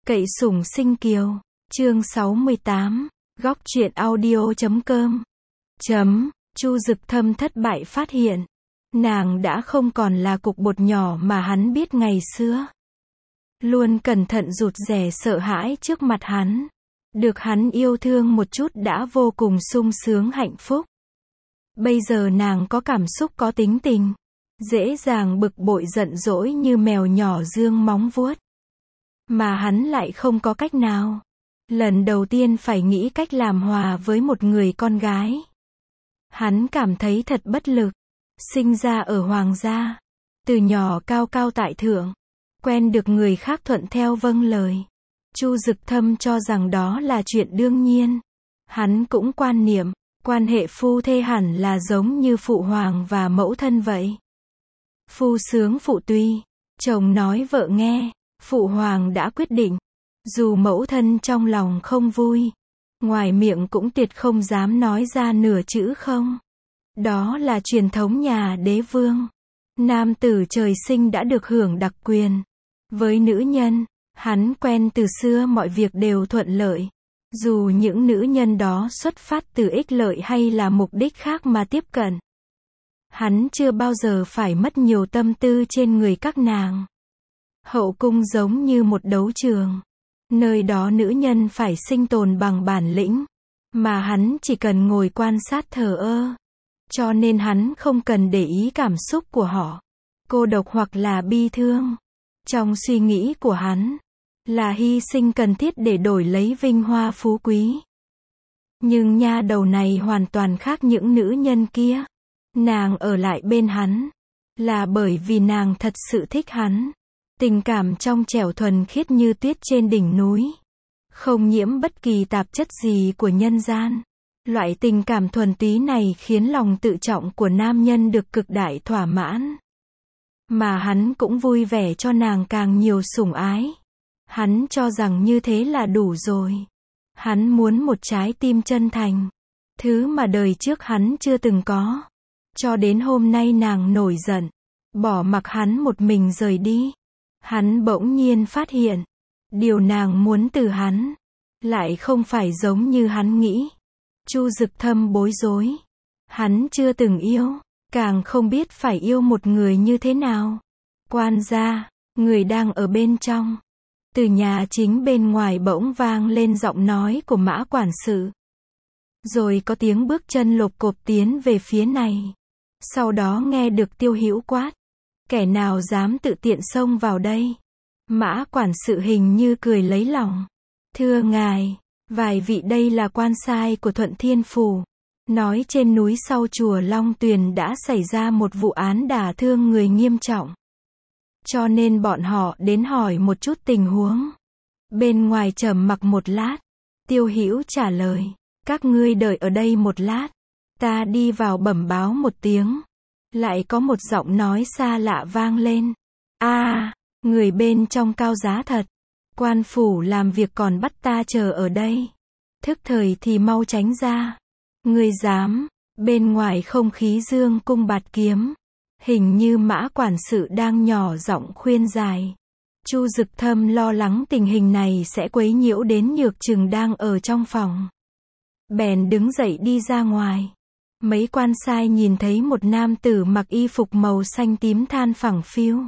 Cậy sủng sinh kiều. Chương 68. Góc truyện audio.com. Chu Dực Thâm thất bại phát hiện, nàng đã không còn là cục bột nhỏ mà hắn biết ngày xưa. Luôn cẩn thận rụt rè sợ hãi trước mặt hắn. Được hắn yêu thương một chút đã vô cùng sung sướng hạnh phúc. Bây giờ nàng có cảm xúc có tính tình. Dễ dàng bực bội giận dỗi như mèo nhỏ dương móng vuốt. Mà hắn lại không có cách nào. Lần đầu tiên phải nghĩ cách làm hòa với một người con gái. Hắn cảm thấy thật bất lực. Sinh ra ở hoàng gia. Từ nhỏ cao cao tại thượng. Quen được người khác thuận theo vâng lời. Chu Dực Thâm cho rằng đó là chuyện đương nhiên. Hắn cũng quan niệm, quan hệ phu thê hẳn là giống như phụ hoàng và mẫu thân vậy. Phu sướng phụ tùy, chồng nói vợ nghe, phụ hoàng đã quyết định. Dù mẫu thân trong lòng không vui, ngoài miệng cũng tuyệt không dám nói ra nửa chữ không. Đó là truyền thống nhà đế vương. Nam tử trời sinh đã được hưởng đặc quyền. Với nữ nhân, hắn quen từ xưa mọi việc đều thuận lợi. Dù những nữ nhân đó xuất phát từ ích lợi hay là mục đích khác mà tiếp cận. Hắn chưa bao giờ phải mất nhiều tâm tư trên người các nàng. Hậu cung giống như một đấu trường. Nơi đó nữ nhân phải sinh tồn bằng bản lĩnh. Mà hắn chỉ cần ngồi quan sát thờ ơ. Cho nên hắn không cần để ý cảm xúc của họ. Cô độc hoặc là bi thương. Trong suy nghĩ của hắn, là hy sinh cần thiết để đổi lấy vinh hoa phú quý. Nhưng nha đầu này hoàn toàn khác những nữ nhân kia. Nàng ở lại bên hắn, là bởi vì nàng thật sự thích hắn. Tình cảm trong trẻo thuần khiết như tuyết trên đỉnh núi. Không nhiễm bất kỳ tạp chất gì của nhân gian. Loại tình cảm thuần túy này khiến lòng tự trọng của nam nhân được cực đại thỏa mãn. Mà hắn cũng vui vẻ cho nàng càng nhiều sủng ái. Hắn cho rằng như thế là đủ rồi. Hắn muốn một trái tim chân thành. Thứ mà đời trước hắn chưa từng có. Cho đến hôm nay nàng nổi giận. Bỏ mặc hắn một mình rời đi. Hắn bỗng nhiên phát hiện. Điều nàng muốn từ hắn. Lại không phải giống như hắn nghĩ. Chu Dực Thâm bối rối. Hắn chưa từng yêu. Càng không biết phải yêu một người như thế nào. Quan gia, người đang ở bên trong. Từ nhà chính bên ngoài bỗng vang lên giọng nói của Mã quản sự. Rồi có tiếng bước chân lộp cộp tiến về phía này. Sau đó nghe được Tiêu Hữu quát. Kẻ nào dám tự tiện xông vào đây? Mã quản sự hình như cười lấy lòng. Thưa ngài, vài vị đây là quan sai của Thuận Thiên Phủ. Nói trên núi sau chùa Long Tuyền đã xảy ra một vụ án đả thương người nghiêm trọng. Cho nên bọn họ đến hỏi một chút tình huống. Bên ngoài trầm mặc một lát. Tiêu Hữu trả lời. Các ngươi đợi ở đây một lát. Ta đi vào bẩm báo một tiếng. Lại có một giọng nói xa lạ vang lên. Người bên trong cao giá thật. Quan phủ làm việc còn bắt ta chờ ở đây. Thức thời thì mau tránh ra. Ngươi dám, bên ngoài không khí dương cung bạt kiếm. Hình như Mã quản sự đang nhỏ giọng khuyên giải. Chu Dực Thâm lo lắng tình hình này sẽ quấy nhiễu đến Nhược Trừng đang ở trong phòng. Bèn đứng dậy đi ra ngoài. Mấy quan sai nhìn thấy một nam tử mặc y phục màu xanh tím than phẳng phiu.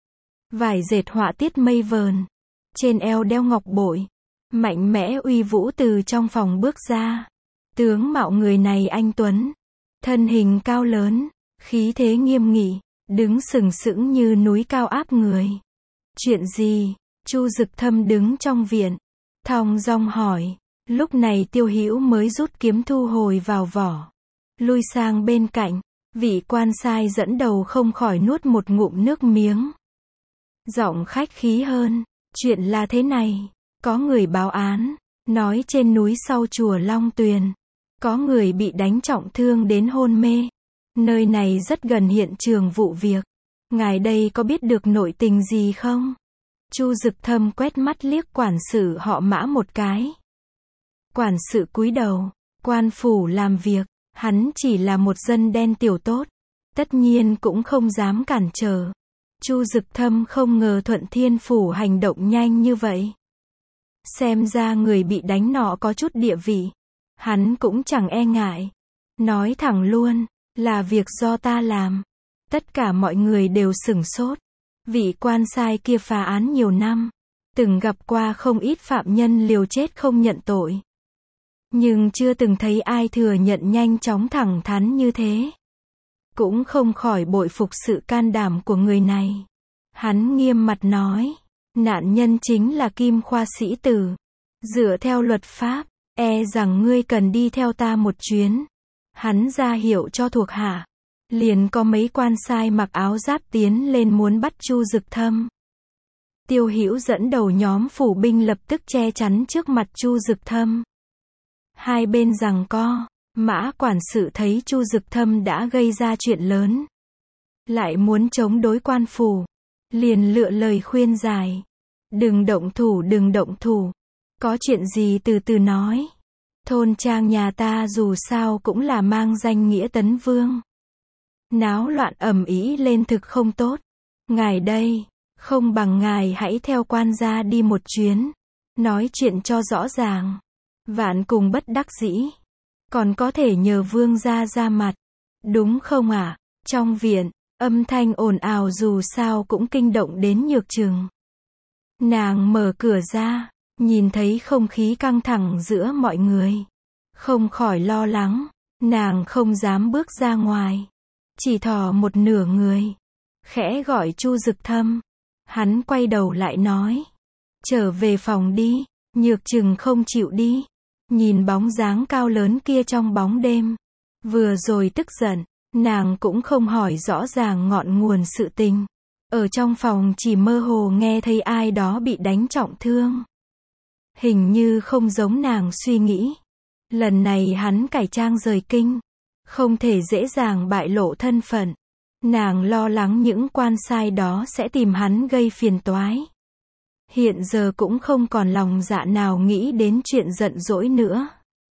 Vải dệt họa tiết mây vờn. Trên eo đeo ngọc bội. Mạnh mẽ uy vũ từ trong phòng bước ra. Tướng mạo người này anh tuấn. Thân hình cao lớn. Khí thế nghiêm nghị. Đứng sừng sững như núi cao áp người. Chuyện gì? Chu Dực Thâm đứng trong viện. Thong dong hỏi. Lúc này Tiêu Hữu mới rút kiếm thu hồi vào vỏ. Lui sang bên cạnh. Vị quan sai dẫn đầu không khỏi nuốt một ngụm nước miếng. Giọng khách khí hơn. Chuyện là thế này. Có người báo án. Nói trên núi sau chùa Long Tuyền. Có người bị đánh trọng thương đến hôn mê. Nơi này rất gần hiện trường vụ việc. Ngài đây có biết được nội tình gì không? Chu Dực Thâm quét mắt liếc quản sự họ Mã một cái. Quản sự cúi đầu. Quan phủ làm việc. Hắn chỉ là một dân đen tiểu tốt. Tất nhiên cũng không dám cản trở. Chu Dực Thâm không ngờ Thuận Thiên Phủ hành động nhanh như vậy. Xem ra người bị đánh nọ có chút địa vị. Hắn cũng chẳng e ngại. Nói thẳng luôn, là việc do ta làm. Tất cả mọi người đều sửng sốt. Vị quan sai kia phá án nhiều năm. Từng gặp qua không ít phạm nhân liều chết không nhận tội. Nhưng chưa từng thấy ai thừa nhận nhanh chóng thẳng thắn như thế. Cũng không khỏi bội phục sự can đảm của người này. Hắn nghiêm mặt nói, nạn nhân chính là Kim Khoa sĩ tử. Dựa theo luật pháp, e rằng ngươi cần đi theo ta một chuyến. Hắn ra hiệu cho thuộc hạ. Liền có mấy quan sai mặc áo giáp tiến lên muốn bắt Chu Dực Thâm. Tiêu Hữu dẫn đầu nhóm phủ binh lập tức che chắn trước mặt Chu Dực Thâm. Hai bên giằng co, Mã quản sự thấy Chu Dực Thâm đã gây ra chuyện lớn, lại muốn chống đối quan phủ, liền lựa lời khuyên giải. Đừng động thủ, đừng động thủ. Có chuyện gì từ từ nói. Thôn trang nhà ta dù sao cũng là mang danh nghĩa tấn vương. Náo loạn ầm ĩ lên thực không tốt. Ngài đây, không bằng ngài hãy theo quan gia đi một chuyến. Nói chuyện cho rõ ràng. Vạn cùng bất đắc dĩ. Còn có thể nhờ vương gia ra mặt. Đúng không ạ? Trong viện, âm thanh ồn ào dù sao cũng kinh động đến Nhược Trừng. Nàng mở cửa ra, nhìn thấy không khí căng thẳng giữa mọi người. Không khỏi lo lắng, nàng không dám bước ra ngoài. Chỉ thò một nửa người. Khẽ gọi Chu Dực Thâm. Hắn quay đầu lại nói. Trở về phòng đi. Nhược Trừng không chịu đi. Nhìn bóng dáng cao lớn kia trong bóng đêm. Vừa rồi tức giận, nàng cũng không hỏi rõ ràng ngọn nguồn sự tình. Ở trong phòng chỉ mơ hồ nghe thấy ai đó bị đánh trọng thương. Hình như không giống nàng suy nghĩ. Lần này hắn cải trang rời kinh. Không thể dễ dàng bại lộ thân phận. Nàng lo lắng những quan sai đó sẽ tìm hắn gây phiền toái. Hiện giờ cũng không còn lòng dạ nào nghĩ đến chuyện giận dỗi nữa.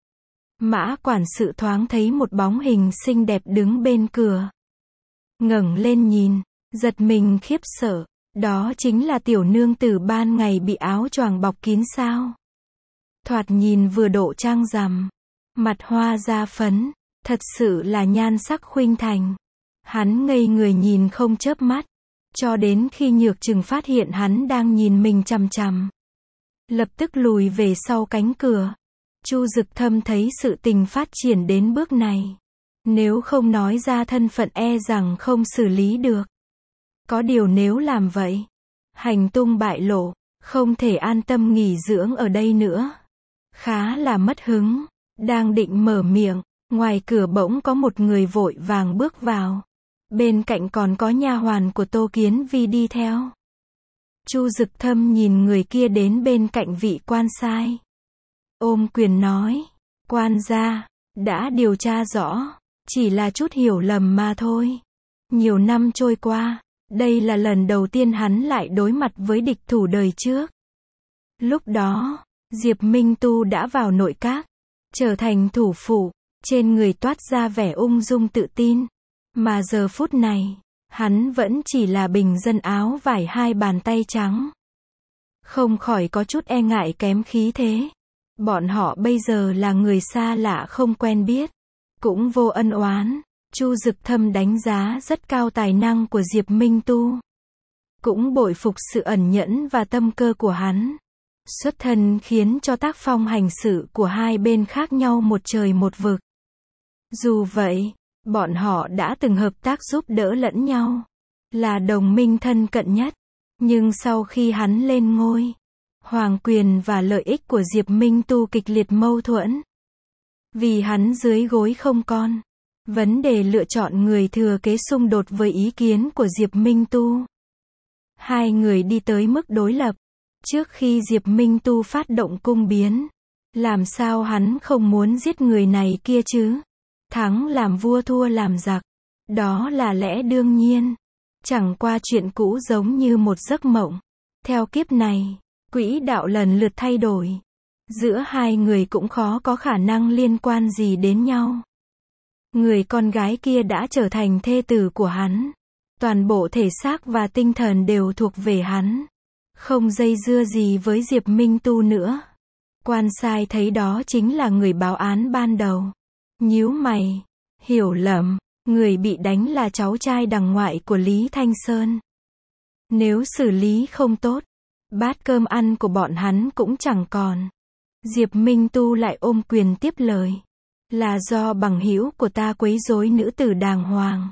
Mã quản sự thoáng thấy một bóng hình xinh đẹp đứng bên cửa. Ngẩng lên nhìn, giật mình khiếp sợ. Đó chính là tiểu nương tử ban ngày bị áo choàng bọc kín sao. Thoạt nhìn vừa độ trang rằm, mặt hoa da phấn, thật sự là nhan sắc khuynh thành. Hắn ngây người nhìn không chớp mắt, cho đến khi Nhược Trừng phát hiện hắn đang nhìn mình chằm chằm. Lập tức lùi về sau cánh cửa. Chu Dực Thâm thấy sự tình phát triển đến bước này. Nếu không nói ra thân phận e rằng không xử lý được. Có điều nếu làm vậy, hành tung bại lộ, không thể an tâm nghỉ dưỡng ở đây nữa. Khá là mất hứng. Đang định mở miệng, ngoài cửa bỗng có một người vội vàng bước vào. Bên cạnh còn có nha hoàn của Tô Kiến Vi đi theo. Chu Dực Thâm nhìn người kia đến bên cạnh vị quan sai. Ôm quyền nói, quan gia, đã điều tra rõ, chỉ là chút hiểu lầm mà thôi. Nhiều năm trôi qua, đây là lần đầu tiên hắn lại đối mặt với địch thủ đời trước. Lúc đó, Diệp Minh Tu đã vào nội các, trở thành thủ phủ, trên người toát ra vẻ ung dung tự tin. Mà giờ phút này, hắn vẫn chỉ là bình dân áo vải hai bàn tay trắng. Không khỏi có chút e ngại kém khí thế. Bọn họ bây giờ là người xa lạ không quen biết, cũng vô ân oán. Chu Dực Thâm đánh giá rất cao tài năng của Diệp Minh Tu. Cũng bội phục sự ẩn nhẫn và tâm cơ của hắn. Xuất thân khiến cho tác phong hành sự của hai bên khác nhau một trời một vực. Dù vậy, bọn họ đã từng hợp tác giúp đỡ lẫn nhau, là đồng minh thân cận nhất. Nhưng sau khi hắn lên ngôi, hoàng quyền và lợi ích của Diệp Minh Tu kịch liệt mâu thuẫn. Vì hắn dưới gối không con, vấn đề lựa chọn người thừa kế xung đột với ý kiến của Diệp Minh Tu. Hai người đi tới mức đối lập. Trước khi Diệp Minh Tu phát động cung biến, làm sao hắn không muốn giết người này kia chứ? Thắng làm vua thua làm giặc. Đó là lẽ đương nhiên. Chẳng qua chuyện cũ giống như một giấc mộng. Theo kiếp này, quỹ đạo lần lượt thay đổi. Giữa hai người cũng khó có khả năng liên quan gì đến nhau. Người con gái kia đã trở thành thê tử của hắn. Toàn bộ thể xác và tinh thần đều thuộc về hắn. không dây dưa gì với Diệp Minh Tu nữa. Quan sai thấy đó chính là người báo án ban đầu. Nhíu mày, hiểu lầm, người bị đánh là cháu trai đằng ngoại của Lý Thanh Sơn. Nếu xử lý không tốt, bát cơm ăn của bọn hắn cũng chẳng còn. Diệp Minh Tu lại ôm quyền tiếp lời. Là do bằng hữu của ta quấy rối nữ tử đàng hoàng.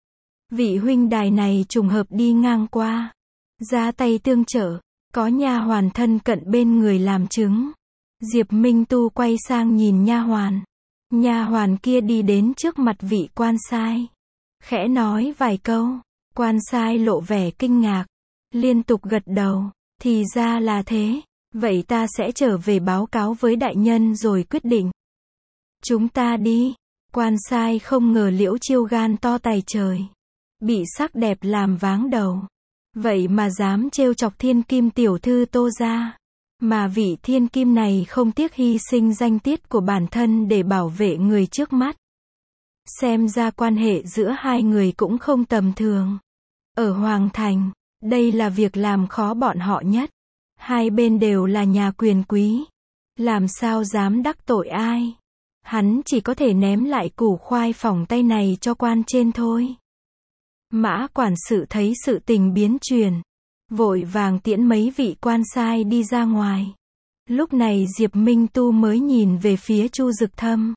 Vị huynh đài này trùng hợp đi ngang qua, ra tay tương trợ, có nha hoàn thân cận bên người làm chứng. Diệp Minh Tu quay sang nhìn nha hoàn. Nha hoàn kia đi đến trước mặt vị quan sai, khẽ nói vài câu. Quan sai lộ vẻ kinh ngạc, liên tục gật đầu. Thì ra là thế, vậy ta sẽ trở về báo cáo với đại nhân rồi quyết định. Chúng ta đi. Quan sai không ngờ Liễu Chiêu gan to tày trời, bị sắc đẹp làm váng đầu. Vậy mà dám trêu chọc thiên kim tiểu thư Tô gia. Mà vị thiên kim này không tiếc hy sinh danh tiết của bản thân để bảo vệ người trước mắt. Xem ra quan hệ giữa hai người cũng không tầm thường. Ở Hoàng Thành, đây là việc làm khó bọn họ nhất. Hai bên đều là nhà quyền quý, làm sao dám đắc tội ai. Hắn chỉ có thể ném lại củ khoai phỏng tay này cho quan trên thôi. Mã quản sự thấy sự tình biến chuyển, vội vàng tiễn mấy vị quan sai đi ra ngoài. Lúc này Diệp Minh Tu mới nhìn về phía Chu Dực Thâm.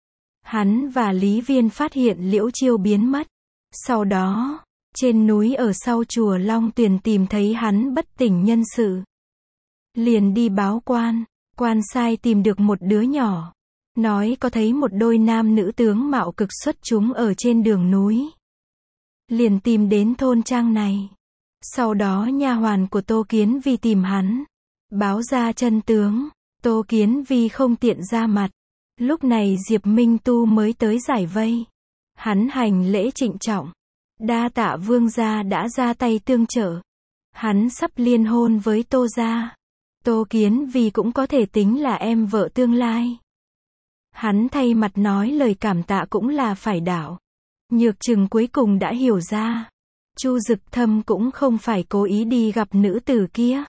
Hắn và Lý Viên phát hiện Liễu Chiêu biến mất. Sau đó, trên núi ở sau chùa Long Tuyền tìm thấy hắn bất tỉnh nhân sự. Liền đi báo quan. Quan sai tìm được một đứa nhỏ, nói có thấy một đôi nam nữ tướng mạo cực xuất chúng ở trên đường núi. Liền tìm đến thôn trang này. Sau đó nha hoàn của Tô Kiến Vi tìm hắn, báo ra chân tướng. Tô Kiến Vi không tiện ra mặt. Lúc này Diệp Minh Tu mới tới giải vây. Hắn hành lễ trịnh trọng, đa tạ vương gia đã ra tay tương trợ. Hắn sắp liên hôn với Tô gia. Tô Kiến Vi cũng có thể tính là em vợ tương lai. Hắn thay mặt nói lời cảm tạ cũng là phải đạo. Nhược Trừng cuối cùng đã hiểu ra, Chu Dực Thâm cũng không phải cố ý đi gặp nữ tử kia,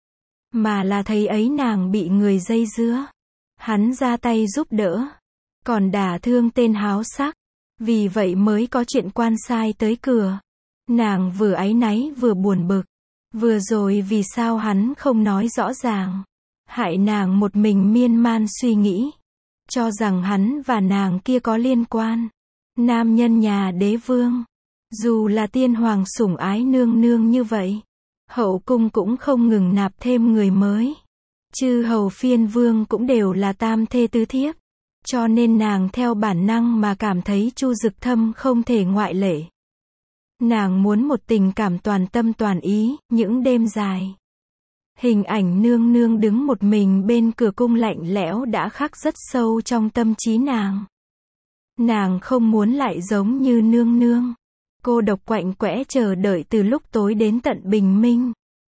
mà là thấy ấy nàng bị người dây dưa. Hắn ra tay giúp đỡ, còn đả thương tên háo sắc. Vì vậy mới có chuyện quan sai tới cửa. Nàng vừa áy náy vừa buồn bực. Vừa rồi vì sao hắn không nói rõ ràng, hại nàng một mình miên man suy nghĩ, cho rằng hắn và nàng kia có liên quan. Nam nhân nhà đế vương, dù là tiên hoàng sủng ái nương nương như vậy, hậu cung cũng không ngừng nạp thêm người mới. Chư hầu phiên vương cũng đều là tam thê tứ thiếp, cho nên nàng theo bản năng mà cảm thấy Chu Dực Thâm không thể ngoại lệ. Nàng muốn một tình cảm toàn tâm toàn ý. Những đêm dài, hình ảnh nương nương đứng một mình bên cửa cung lạnh lẽo đã khắc rất sâu trong tâm trí nàng. Nàng không muốn lại giống như nương nương, cô độc quạnh quẽ chờ đợi từ lúc tối đến tận bình minh.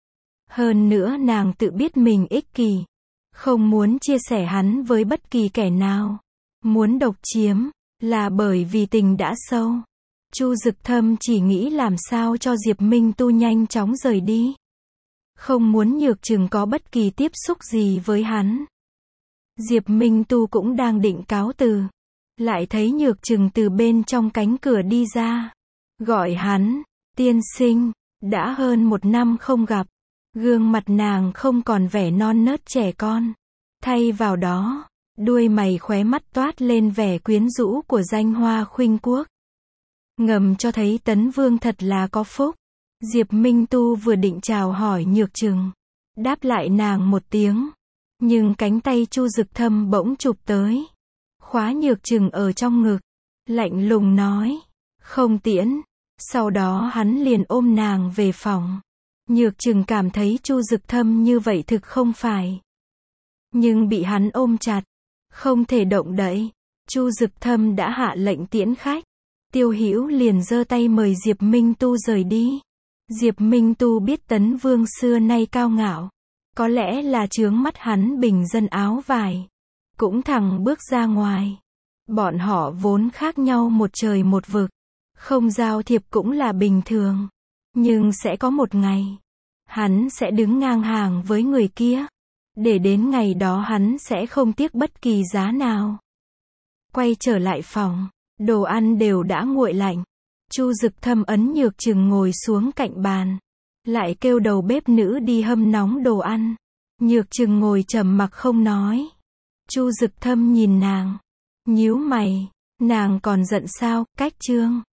Hơn nữa nàng tự biết mình ích kỷ, không muốn chia sẻ hắn với bất kỳ kẻ nào. Muốn độc chiếm, là bởi vì tình đã sâu. Chu Dực Thâm chỉ nghĩ làm sao cho Diệp Minh Tu nhanh chóng rời đi. Không muốn Nhược Trừng có bất kỳ tiếp xúc gì với hắn. Diệp Minh Tu cũng đang định cáo từ, lại thấy Nhược Trừng từ bên trong cánh cửa đi ra. Gọi hắn, tiên sinh, đã hơn 1 năm không gặp. Gương mặt nàng không còn vẻ non nớt trẻ con. Thay vào đó, đuôi mày khóe mắt toát lên vẻ quyến rũ của danh hoa khuynh quốc. Ngầm cho thấy Tấn Vương thật là có phúc. Diệp Minh Tu vừa định chào hỏi Nhược Trừng, đáp lại nàng một tiếng, nhưng cánh tay Chu Dực Thâm bỗng chụp tới, khóa Nhược Trừng ở trong ngực, lạnh lùng nói, không tiễn. Sau đó hắn liền ôm nàng về phòng. Nhược Trừng cảm thấy Chu Dực Thâm như vậy thực không phải, nhưng bị hắn ôm chặt, không thể động đậy. Chu Dực Thâm đã hạ lệnh tiễn khách. Tiêu Hữu liền giơ tay mời Diệp Minh Tu rời đi. Diệp Minh Tu biết Tấn Vương xưa nay cao ngạo, có lẽ là chướng mắt hắn bình dân áo vải, cũng thẳng bước ra ngoài. Bọn họ vốn khác nhau một trời một vực, không giao thiệp cũng là bình thường. Nhưng sẽ có một ngày, Hắn sẽ đứng ngang hàng với người kia. Để đến ngày đó hắn sẽ không tiếc bất kỳ giá nào. Quay trở lại phòng, đồ ăn đều đã nguội lạnh. Chu Dực Thâm ấn Nhược Trừng ngồi xuống cạnh bàn, lại kêu đầu bếp nữ đi hâm nóng đồ ăn. Nhược Trừng ngồi trầm mặc không nói. Chu Dực Thâm nhìn nàng, nhíu mày, nàng còn giận sao? Cách Trương